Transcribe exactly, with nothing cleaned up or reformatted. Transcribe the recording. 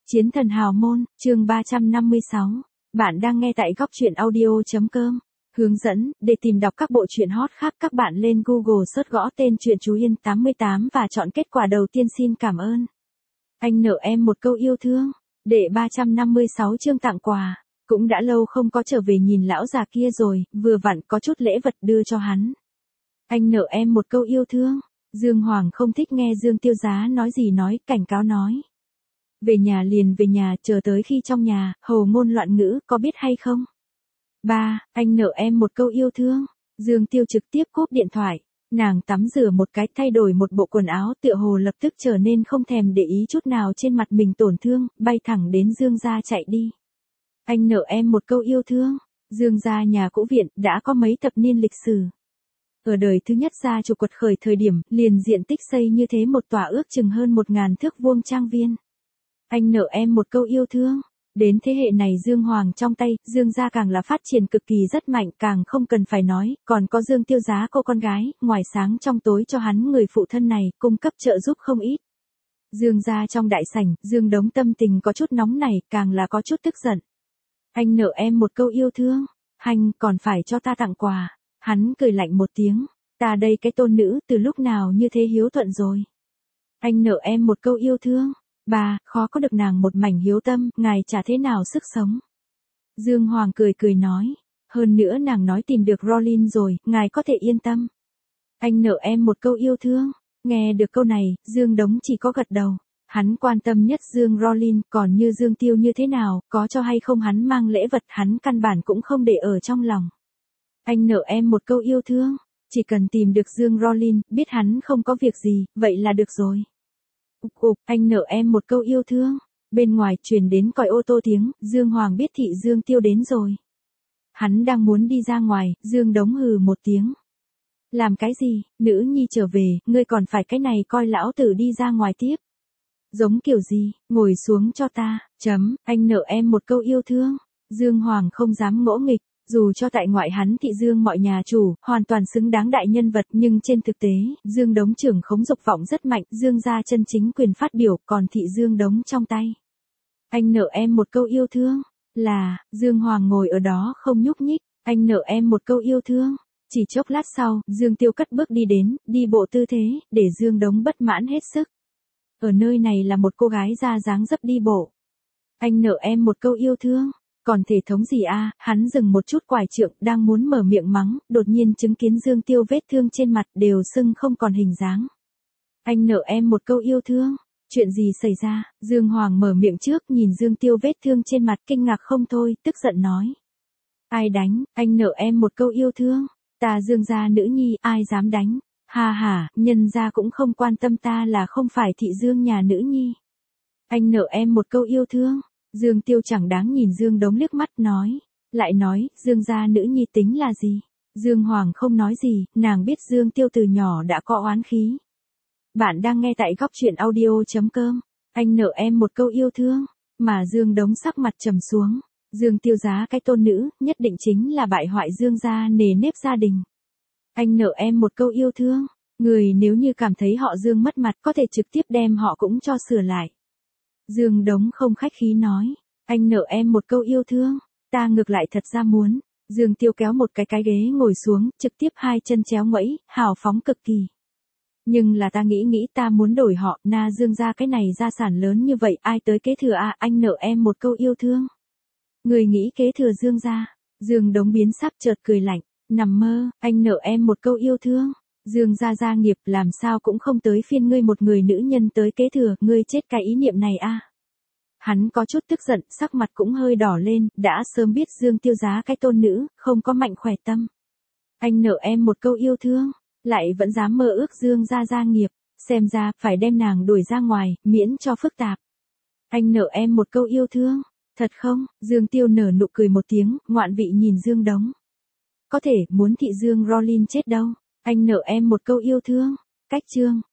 Chiến thần hào môn, chương ba trăm năm mươi sáu. Bạn đang nghe tại góc truyện audio.com. Hướng dẫn, để tìm đọc các bộ truyện hot khác các bạn lên Google search gõ tên truyện Chú Yên tám mươi tám và chọn kết quả đầu tiên. Xin cảm ơn. Anh nợ em một câu yêu thương. Đệ ba trăm năm mươi sáu chương tặng quà. Cũng đã lâu không có trở về nhìn lão già kia rồi, vừa vặn có chút lễ vật đưa cho hắn. Anh nợ em một câu yêu thương. Dương Hoàng không thích nghe Dương Tiêu Giá nói gì nói, cảnh cáo nói. Về nhà liền về nhà, chờ tới khi trong nhà, hầu ngôn loạn ngữ, có biết hay không? Ba, anh nợ em một câu yêu thương. Dương Tiêu trực tiếp cúp điện thoại. Nàng tắm rửa một cái, thay đổi một bộ quần áo, tựa hồ lập tức trở nên không thèm để ý chút nào trên mặt mình tổn thương, bay thẳng đến Dương gia chạy đi. Anh nợ em một câu yêu thương. Dương gia nhà cũ viện, đã có mấy thập niên lịch sử. Ở đời thứ nhất gia chủ quật khởi thời điểm, liền diện tích xây như thế một tòa ước chừng hơn một ngàn thước vuông trang viên. Anh nợ em một câu yêu thương. Đến thế hệ này Dương Hoàng trong tay, Dương gia càng là phát triển cực kỳ rất mạnh, càng không cần phải nói, còn có Dương Tiêu Giá cô con gái, ngoài sáng trong tối cho hắn người phụ thân này, cung cấp trợ giúp không ít. Dương gia trong đại sảnh, Dương Đống tâm tình có chút nóng nảy, càng là có chút tức giận. Anh nợ em một câu yêu thương. Hành, còn phải cho ta tặng quà. Hắn cười lạnh một tiếng. Ta đây cái tôn nữ, từ lúc nào như thế hiếu thuận rồi. Anh nợ em một câu yêu thương. Bà, khó có được nàng một mảnh hiếu tâm, ngài chả thế nào sức sống. Dương Hoàng cười cười nói. Hơn nữa nàng nói tìm được Rolin rồi, ngài có thể yên tâm. Anh nợ em một câu yêu thương. Nghe được câu này, Dương Đống chỉ có gật đầu. Hắn quan tâm nhất Dương Rolin, còn như Dương Tiêu như thế nào, có cho hay không hắn mang lễ vật, hắn căn bản cũng không để ở trong lòng. Anh nợ em một câu yêu thương. Chỉ cần tìm được Dương Rolin, biết hắn không có việc gì, vậy là được rồi. Ục ục, anh nợ em một câu yêu thương. Bên ngoài truyền đến còi ô tô tiếng, Dương Hoàng biết thị Dương Tiêu đến rồi. Hắn đang muốn đi ra ngoài, Dương Đống hừ một tiếng. Làm cái gì, nữ nhi trở về, ngươi còn phải cái này coi lão tử đi ra ngoài tiếp. Giống kiểu gì, ngồi xuống cho ta, chấm, anh nợ em một câu yêu thương. Dương Hoàng không dám ngỗ nghịch. Dù cho tại ngoại hắn thị Dương mọi nhà chủ, hoàn toàn xứng đáng đại nhân vật, nhưng trên thực tế, Dương Đống trưởng khống dục vọng rất mạnh, Dương gia chân chính quyền phát biểu, còn thị Dương Đống trong tay. Anh nợ em một câu yêu thương. Là, Dương Hoàng ngồi ở đó không nhúc nhích. Anh nợ em một câu yêu thương. Chỉ chốc lát sau, Dương Tiêu cất bước đi đến, đi bộ tư thế, để Dương Đống bất mãn hết sức. Ở nơi này là một cô gái ra dáng dấp đi bộ. Anh nợ em một câu yêu thương. Còn thể thống gì a? À? Hắn dừng một chút quải trượng, đang muốn mở miệng mắng, đột nhiên chứng kiến Dương Tiêu vết thương trên mặt đều sưng không còn hình dáng. Anh nợ em một câu yêu thương. Chuyện gì xảy ra? Dương Hoàng mở miệng trước, nhìn Dương Tiêu vết thương trên mặt kinh ngạc không thôi, tức giận nói. Ai đánh? Anh nợ em một câu yêu thương. Ta Dương gia nữ nhi, ai dám đánh? Ha ha, nhân gia cũng không quan tâm ta là không phải thị Dương nhà nữ nhi. Anh nợ em một câu yêu thương. Dương Tiêu chẳng đáng nhìn Dương Đống liếc mắt nói. Lại nói, Dương gia nữ nhi tính là gì? Dương Hoàng không nói gì, nàng biết Dương Tiêu từ nhỏ đã có oán khí. Bạn đang nghe tại góc truyện audio.com. Anh nợ em một câu yêu thương. Mà Dương Đống sắc mặt trầm xuống. Dương Tiêu Giá cái tôn nữ, nhất định chính là bại hoại Dương gia nề nếp gia đình. Anh nợ em một câu yêu thương. Người nếu như cảm thấy họ Dương mất mặt có thể trực tiếp đem họ cũng cho sửa lại. Dương Đống không khách khí nói. Anh nợ em một câu yêu thương. Ta ngược lại thật ra muốn. Dương Tiêu kéo một cái cái ghế ngồi xuống, trực tiếp hai chân chéo ngoẫy, hào phóng cực kỳ. Nhưng là ta nghĩ nghĩ ta muốn đổi họ, na Dương gia cái này gia sản lớn như vậy, ai tới kế thừa à? Anh nợ em một câu yêu thương. Người nghĩ kế thừa Dương gia? Dương Đống biến sắc chợt cười lạnh. Nằm mơ, anh nợ em một câu yêu thương. Dương gia gia nghiệp làm sao cũng không tới phiên ngươi một người nữ nhân tới kế thừa, ngươi chết cái ý niệm này a. À? Hắn có chút tức giận, sắc mặt cũng hơi đỏ lên, đã sớm biết Dương Tiêu Giá cái tôn nữ, không có mạnh khỏe tâm. Anh nợ em một câu yêu thương, lại vẫn dám mơ ước Dương gia gia nghiệp, xem ra phải đem nàng đuổi ra ngoài, miễn cho phức tạp. Anh nợ em một câu yêu thương, thật không? Dương Tiêu nở nụ cười một tiếng, ngoạn vị nhìn Dương Đống. Có thể, muốn thị Dương Rolin chết đâu. Anh nợ em một câu yêu thương. Cách chương.